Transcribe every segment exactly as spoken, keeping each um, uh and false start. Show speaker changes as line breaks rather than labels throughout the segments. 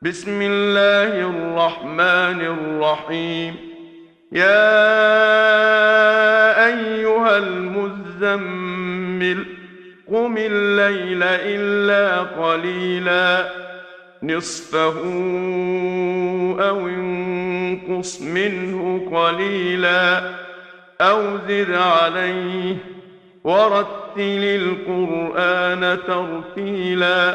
بسم الله الرحمن الرحيم. يا أيها المزمل قم الليل إلا قليلا نصفه أو انقص منه قليلا أو زد عليه ورتل القرآن ترتيلا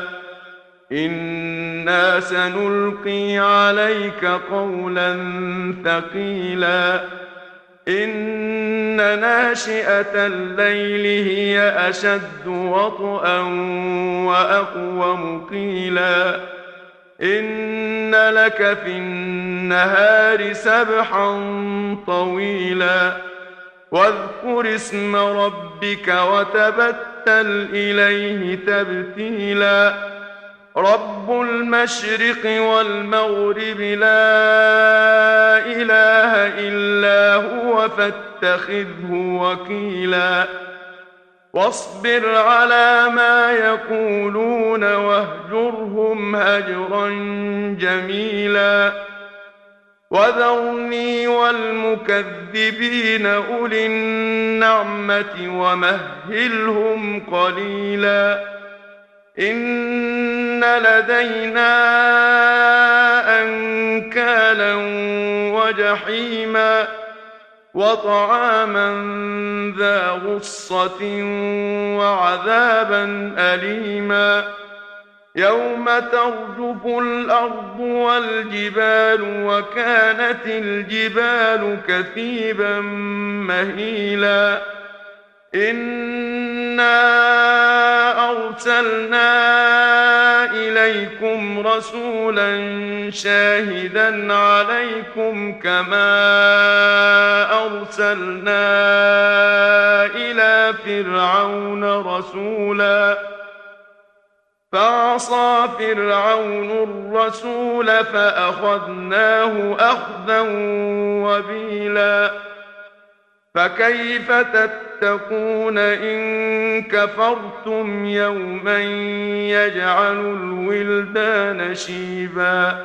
إنا سنلقي عليك قولا ثقيلا إن ناشئة الليل هي أشد وطئا وأقوم قيلا إن لك في النهار سبحا طويلا واذكر اسم ربك وتبتل إليه تبتيلا رب المشرق والمغرب لا إله إلا هو فاتخذه وكيلا واصبر على ما يقولون واهجرهم هجرا جميلا وذرني والمكذبين أولي النعمة ومهلهم قليلا إن لدينا أنكالا وجحيما وطعاما ذا غصة وعذابا أليما يوم ترجف الأرض والجبال وكانت الجبال كثيبا مهيلا إنا أرسلنا إليكم رسولا شاهدا عليكم كما أرسلنا إلى فرعون رسولا فعصى فرعون الرسول فأخذناه أخذا وبيلا فكيف تتقون إن كفرتم يوما يجعل الولدان شيبا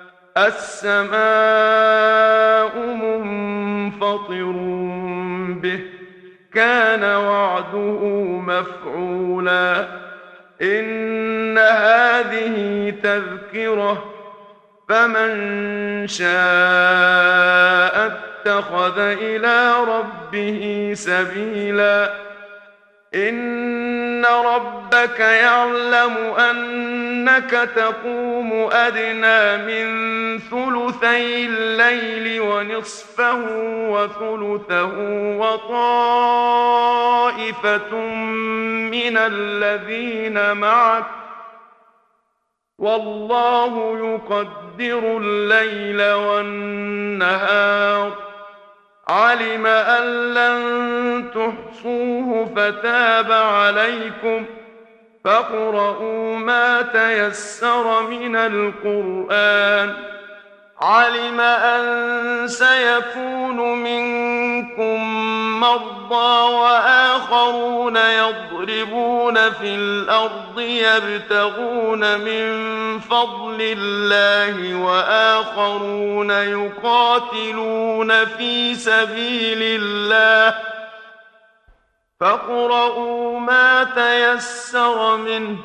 السماء منفطر به كان وعده مفعولا إن هذه تذكرة فمن شاء اتخذ إلى ربه سبيلا إن ربك يعلم أنك تقوم أدنى من ثلثي الليل ونصفه وثلثه وطائفة من الذين معك والله يقدر الليل والنهار علم أن لن تحصوه فتاب عليكم فاقرؤوا ما تيسر من القرآن علم أن سيكون منكم مرضى وآخرون يضربون في الأرض يبتغون من فضل الله وآخرون يقاتلون في سبيل الله فاقرؤوا ما تيسر منه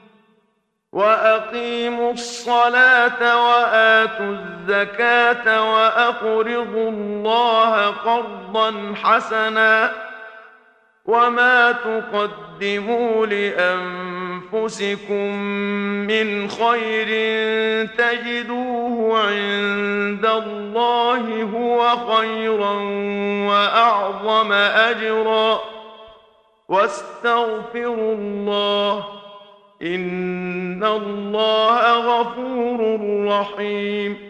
وأقيموا الصلاة وآتوا الزكاة وأقرضوا الله قرضا حسنا وما تقدموا لأنفسكم من خير تجدوه عند الله هو خيرا وأعظم أجرا واستغفروا الله إن الله غفور رحيم